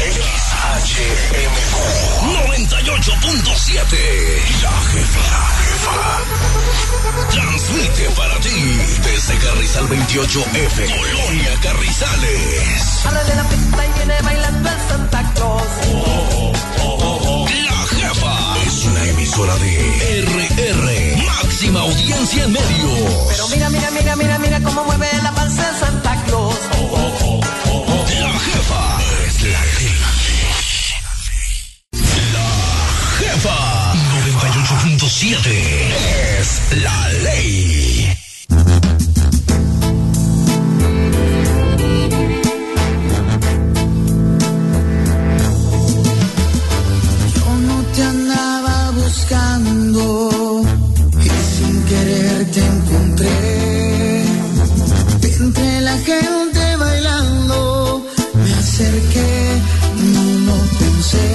XHMQ 98.7. La jefa. Transmite para ti desde Carrizal 28F, Colonia Carrizales. Ábrele la pista y viene bailando el Santa Claus. La jefa es una emisora de RR, máxima audiencia en medios. Pero mira cómo mueve la panza el Santa Claus. La jefa es la ley. La jefa 98.7 es la ley. Yo no te andaba buscando y sin querer te encontré entre la gente bailando. Me acerqué, no lo pensé.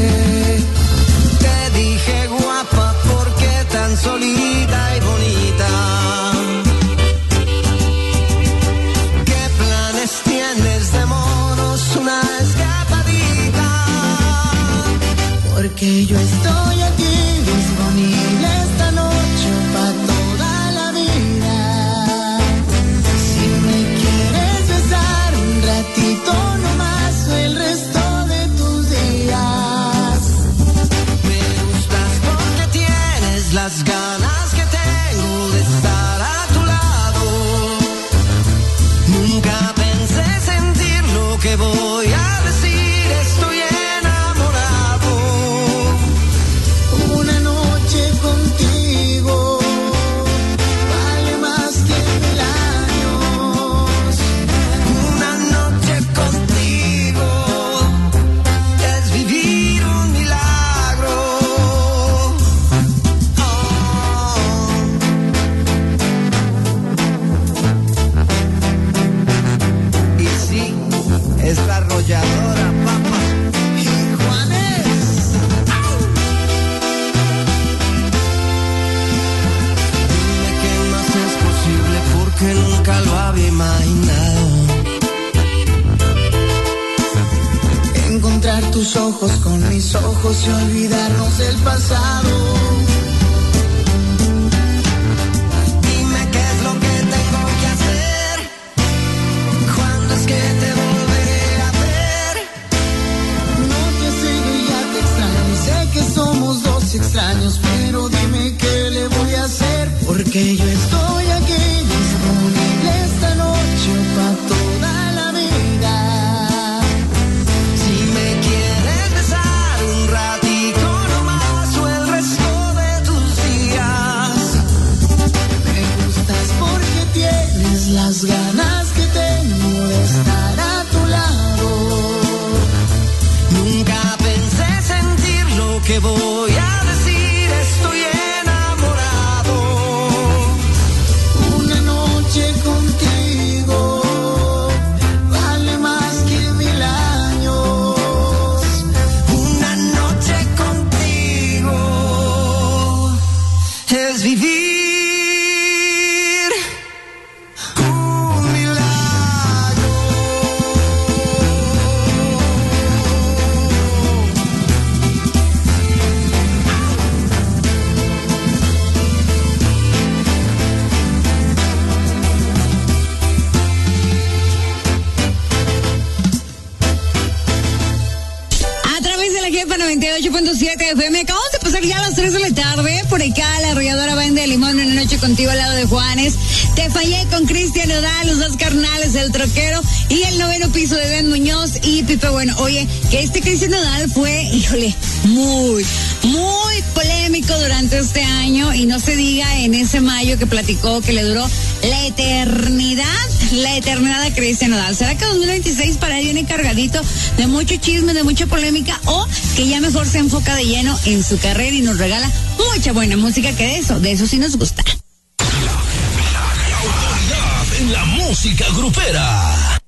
Te dije guapa, ¿por qué tan solita y bonita? ¿Qué planes tienes de monos? Una escapadita. Porque yo estoy aquí disponible esta noche para toda la vida. Si me quieres besar un ratito nomás el resto de tus días. Me gustas porque tienes las ganas que tengo de estar a tu lado. Nunca pensé sentir lo que voy a decir, estoy enamorado. Una noche contigo vale más que 1000 años. Una noche contigo es vivir un milagro. Y sí, es la arrolladora, papá. Y Juanes, Dime qué más es posible porque nunca lo había imaginado. encontrar tus ojos con mis ojos y olvidarnos del pasado. Dime qué es lo que tengo que hacer. ¿Cuándo es que te volveré a ver? No te sigo y ya te extraño. Sé que somos dos extraños, pero dime qué le voy a hacer. Porque yo estoy aquí disponible esta noche para toda la vida. Si me quieres besar un ratito nomás o el resto de tus días. Me gustas porque tienes las ganas que tengo de estar a tu lado. Nunca pensé sentir lo que voy a decir, estoy enamorado. Una noche contigo vale más que 1000 años. Una noche contigo es vivir un milagro. A través de la jefa 98.7 FM, acabamos de pasar ya a las 3 de la tarde. Por acá, la arrolladora Banda de Limón, una noche contigo al lado de Juanes. Te fallé con Cristian Nodal, los dos carnales del troquero y el noveno piso de Ben Muñoz y Pipe Bueno. Oye, que este Cristian Nodal fue, híjole, muy polémico durante este año y no se diga en ese mayo que platicó que le duró la eternidad a Cristian Nodal. ¿Será que 2026 para él viene cargadito de mucho chisme, de mucha polémica o que ya mejor se enfoca de lleno en su carrera y nos regala mucha buena música, que de eso sí nos gusta? La autoridad en la música grupera.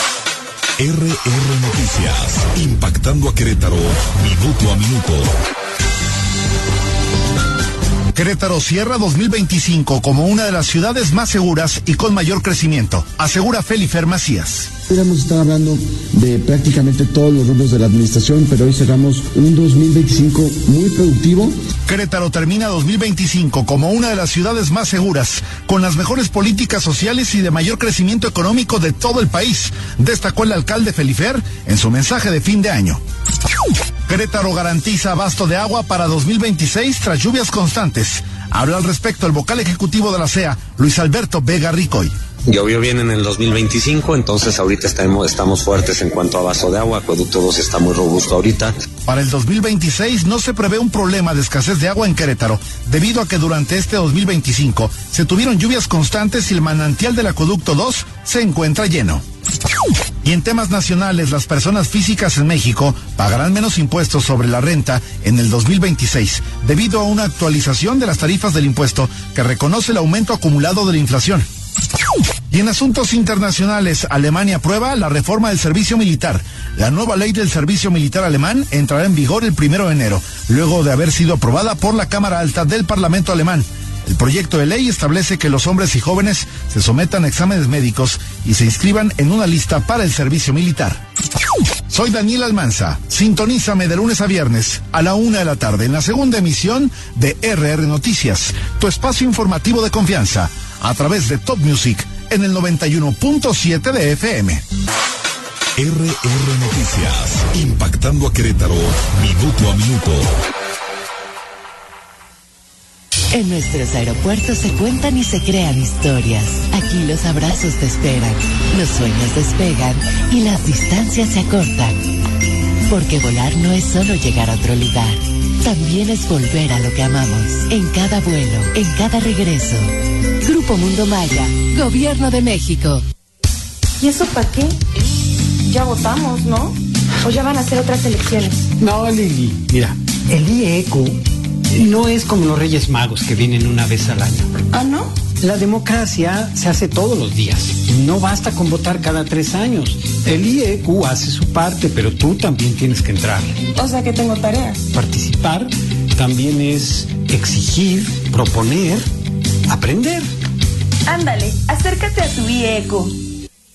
RR Noticias, impactando a Querétaro, minuto a minuto. Querétaro cierra 2025 como una de las ciudades más seguras y con mayor crecimiento, asegura Felifer Macías. Hubiéramos estado hablando de prácticamente todos los rubros de la administración, pero hoy cerramos un 2025 muy productivo. Querétaro termina 2025 como una de las ciudades más seguras, con las mejores políticas sociales y de mayor crecimiento económico de todo el país, destacó el alcalde Felifer en su mensaje de fin de año. Querétaro garantiza abasto de agua para 2026 tras lluvias constantes. Habla al respecto el vocal ejecutivo de la CEA, Luis Alberto Vega Ricoy. Llovió bien en el 2025, entonces ahorita estamos fuertes en cuanto a abasto de agua. Acueducto 2 está muy robusto ahorita. Para el 2026 no se prevé un problema de escasez de agua en Querétaro, debido a que durante este 2025 se tuvieron lluvias constantes y el manantial del Acueducto 2 se encuentra lleno. Y en temas nacionales, las personas físicas en México pagarán menos impuestos sobre la renta en el 2026, debido a una actualización de las tarifas del impuesto que reconoce el aumento acumulado de la inflación. Y en asuntos internacionales, Alemania aprueba la reforma del servicio militar. La nueva ley del servicio militar alemán entrará en vigor el 1 de enero, luego de haber sido aprobada por la Cámara Alta del Parlamento alemán. El proyecto de ley establece que los hombres y jóvenes se sometan a exámenes médicos y se inscriban en una lista para el servicio militar. Soy Daniel Almanza. Sintonízame de lunes a viernes a la 1 de la tarde en la segunda emisión de RR Noticias, tu espacio informativo de confianza, a través de Top Music en el 91.7 de FM. RR Noticias, impactando a Querétaro, minuto a minuto. En nuestros aeropuertos se cuentan y se crean historias. Aquí los abrazos te esperan, los sueños despegan y las distancias se acortan. Porque volar no es solo llegar a otro lugar, también es volver a lo que amamos. En cada vuelo, en cada regreso. Grupo Mundo Maya, Gobierno de México. ¿Y eso para qué? Ya votamos, ¿no? ¿O ya van a hacer otras elecciones? No, Lili, mira, el IEQ no es como los Reyes Magos que vienen una vez al año. ¿Ah, no? La democracia se hace todos los días. No basta con votar cada 3 años. El IEQ hace su parte, pero tú también tienes que entrar. O sea que tengo tareas. Participar también es exigir, proponer, aprender. Ándale, acércate a tu IEQ.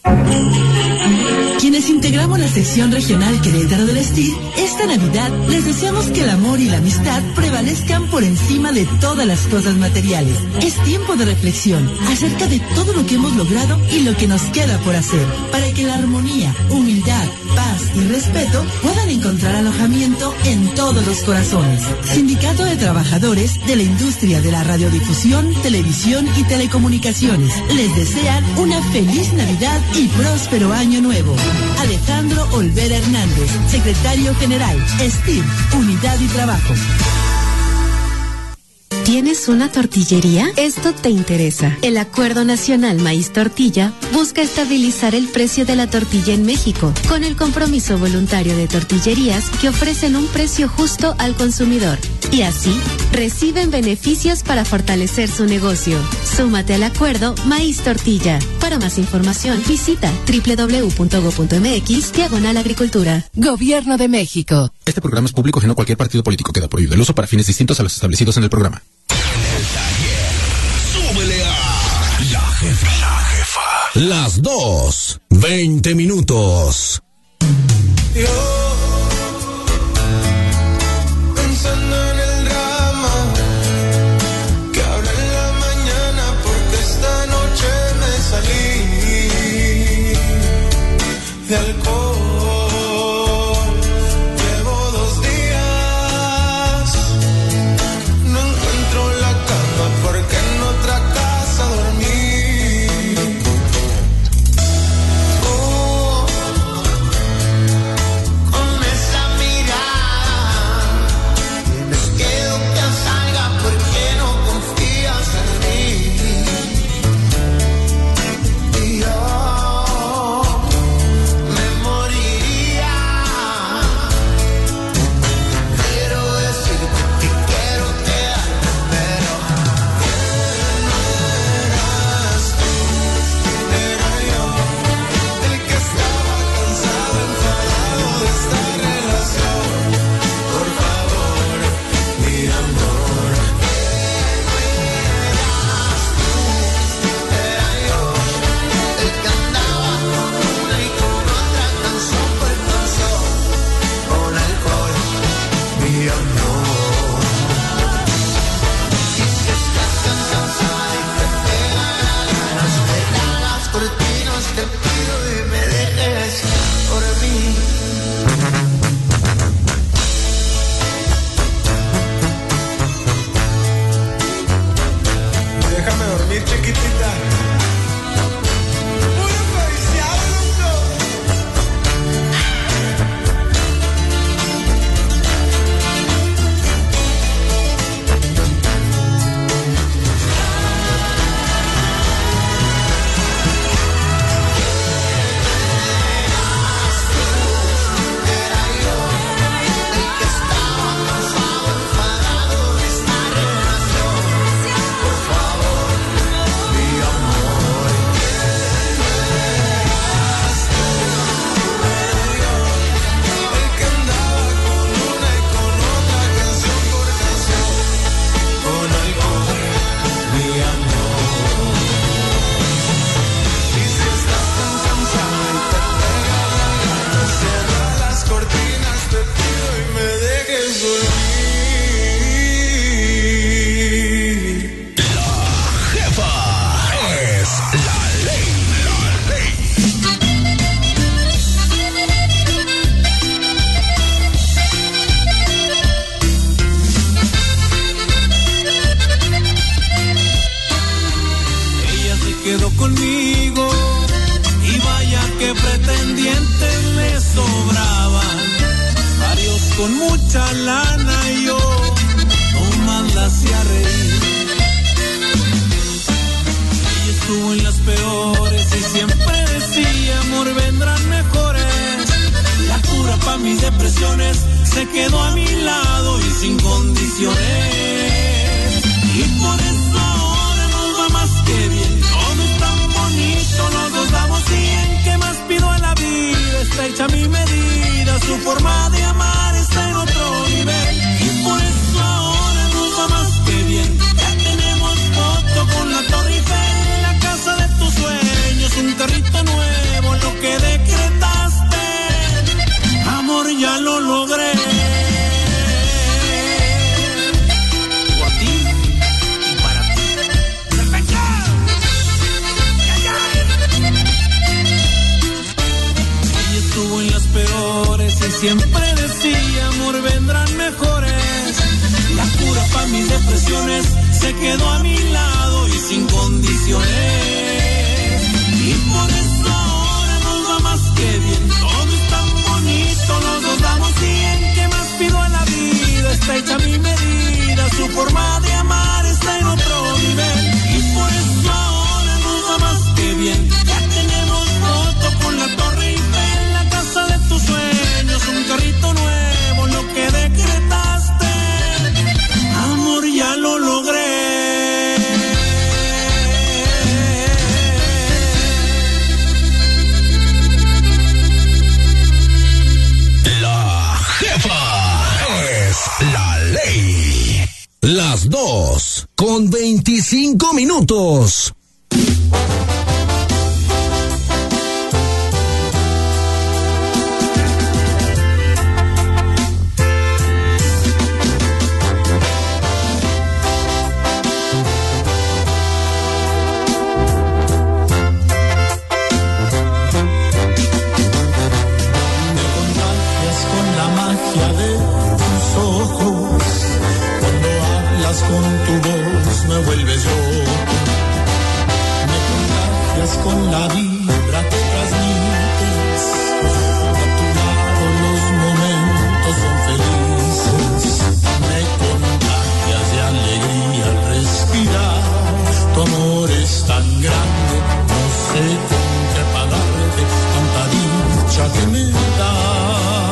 Quienes integramos la sección regional Querétaro del STIR, esta Navidad les deseamos que el amor y la amistad prevalezcan por encima de todas las cosas materiales. Es tiempo de reflexión acerca de todo lo que hemos logrado y lo que nos queda por hacer, para que la armonía, humildad, paz y respeto puedan encontrar alojamiento en todos los corazones. Sindicato de Trabajadores de la Industria de la Radiodifusión, Televisión y Telecomunicaciones les desean una feliz Navidad y próspero año nuevo. Alejandro Olvera Hernández, Secretario General, STIR, Unidad y Trabajo. ¿Tienes una tortillería? Esto te interesa. El Acuerdo Nacional Maíz Tortilla busca estabilizar el precio de la tortilla en México, con el compromiso voluntario de tortillerías que ofrecen un precio justo al consumidor. Y así, reciben beneficios para fortalecer su negocio. Súmate al Acuerdo Maíz Tortilla. Para más información, visita www.go.mx/agricultura. Gobierno de México. Este programa es público ajeno a cualquier partido político. Queda prohibido el uso para fines distintos a los establecidos en el programa. Súbele a La Jefa. Las 2:20 minutos. Pensando en el drama que habrá en la mañana, porque esta noche me salí de alcohol. Llevo 2 días, no encuentro la cama porque en otra casa dormí. Con mucha lana y yo nomás la hacía reír. Ella estuvo en las peores y siempre decía, amor, vendrán mejores. La cura pa' mis depresiones se quedó a mi lado y sin condiciones. Y por eso ahora nos va más que bien. Todo es tan bonito, los dos damos 100. ¿Qué más pido a la vida? Está hecha a mi medida. Su forma de amar está en otro nivel. Y por eso ahora nos va más que bien. Ya tenemos foto con la Torre Eiffel, la casa de tus sueños, un carrito nuevo, lo que decretaste. Amor, ya lo logré. Por ti y para ti. ¡Perfecto! Ella estuvo en las peores y siempre decía, amor, vendrán mejores. La cura pa' mis depresiones se quedó a mi lado y sin condiciones. Y por eso ahora nos va más que bien. Todo es tan bonito, los dos damos 100. ¿Qué más pido a la vida? Está hecha a mi medida. Su forma de amar está en otro nivel. Y por eso ahora nos va más que bien. Ya tenemos foto con la Torre Eiffel, la casa de tus sueños, un carrito nuevo, lo que decretaste. Amor, ya lo logré. La ley. Las 2:25. Con tu voz me vuelves loco, me contagias con la vibra que transmites, a tu lado los momentos son felices, me contagias de alegría al respirar, tu amor es tan grande, no sé con qué pagarte tanta dicha que me das.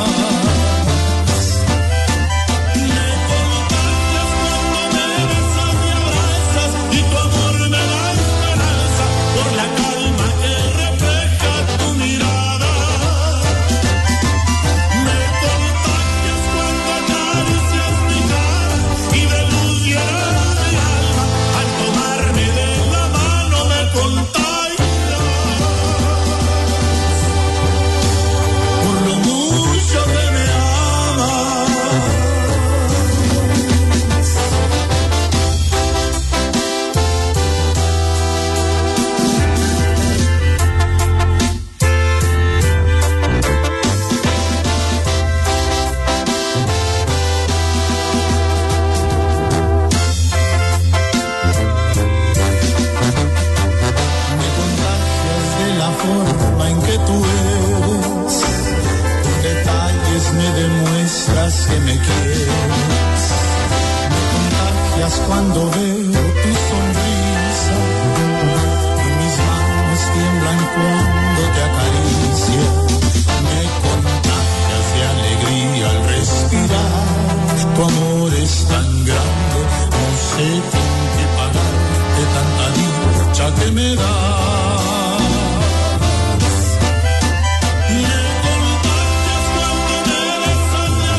Que me quieres, me contagias cuando veo tu sonrisa y mis manos tiemblan cuando te acaricio, me contagias de alegría al respirar, tu amor es tan grande, no sé con qué pagarte tanta dicha que me das.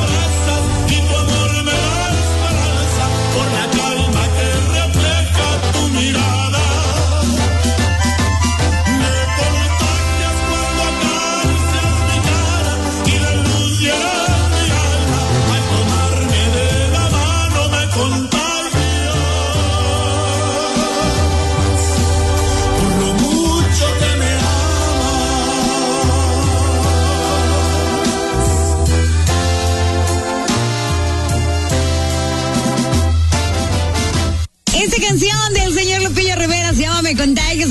Tu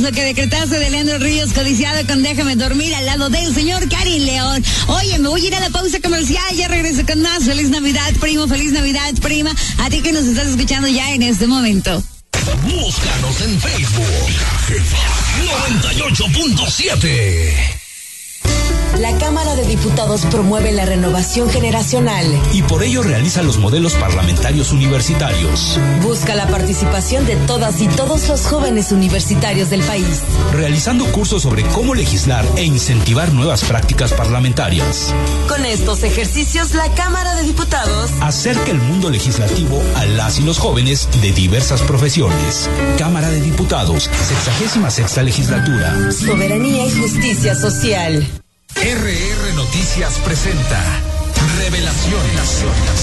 lo que decretaste de Leandro Ríos, codiciado con Déjame Dormir al lado del señor Karin León. Oye, me voy a ir a la pausa comercial, ya regreso con más. Feliz Navidad, primo, feliz Navidad, prima. A ti que nos estás escuchando ya en este momento. Búscanos en Facebook. La Jefa 98.7. La Cámara de Diputados promueve la renovación generacional y por ello realiza los modelos parlamentarios universitarios. Busca la participación de todas y todos los jóvenes universitarios del país, realizando cursos sobre cómo legislar e incentivar nuevas prácticas parlamentarias. Con estos ejercicios, la Cámara de Diputados acerca el mundo legislativo a las y los jóvenes de diversas profesiones. Cámara de Diputados, 66ª legislatura. Soberanía y justicia social. RR Noticias presenta Revelaciones.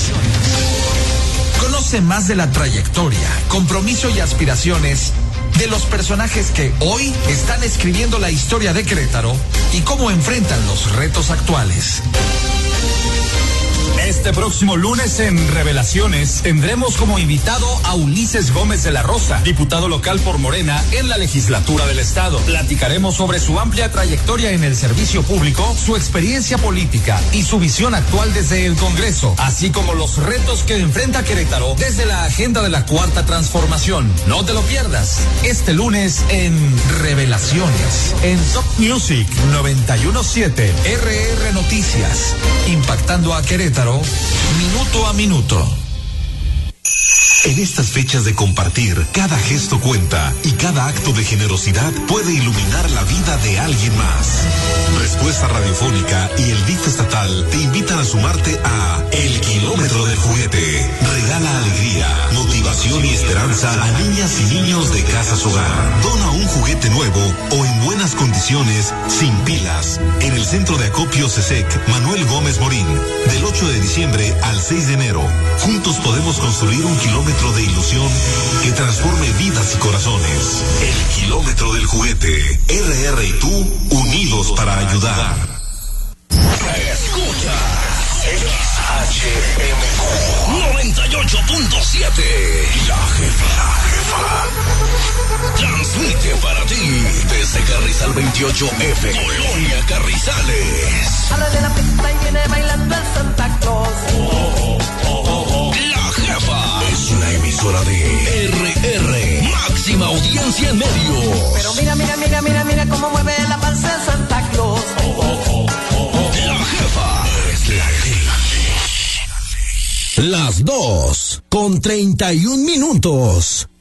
Conoce más de la trayectoria, compromiso y aspiraciones de los personajes que hoy están escribiendo la historia de Querétaro y cómo enfrentan los retos actuales. Este próximo lunes en Revelaciones tendremos como invitado a Ulises Gómez de la Rosa, diputado local por Morena en la legislatura del estado. Platicaremos sobre su amplia trayectoria en el servicio público, su experiencia política y su visión actual desde el Congreso, así como los retos que enfrenta Querétaro desde la agenda de la Cuarta Transformación. No te lo pierdas, este lunes en Revelaciones, en Top Music 91.7, RR Noticias, impactando a Querétaro minuto a minuto. En estas fechas de compartir, cada gesto cuenta y cada acto de generosidad puede iluminar la vida de alguien más. Respuesta Radiofónica y el DIF estatal te invitan a sumarte a El Kilómetro del Juguete. Regala alegría, motivación y esperanza a niñas y niños de Casas Hogar. Dona un juguete nuevo o en buenas condiciones, sin pilas, en el Centro de Acopio CESEC Manuel Gómez Morín, del 8 de diciembre al 6 de enero. Juntos podemos construir un kilómetro de ilusión que transforme vidas y corazones. El Kilómetro del Juguete. RR y tú, unidos para ayudar. Escucha XHMQ 98.7. La Jefa. Transmite para ti desde Carrizal 28F, Colonia Carrizales. Ábrale la pista y viene bailando el Santa Claus. La Jefa es una emisora de RR, máxima audiencia en medios. Pero mira cómo mueve la panza el Santa Claus. La Jefa es la Jefa. Las 2:31.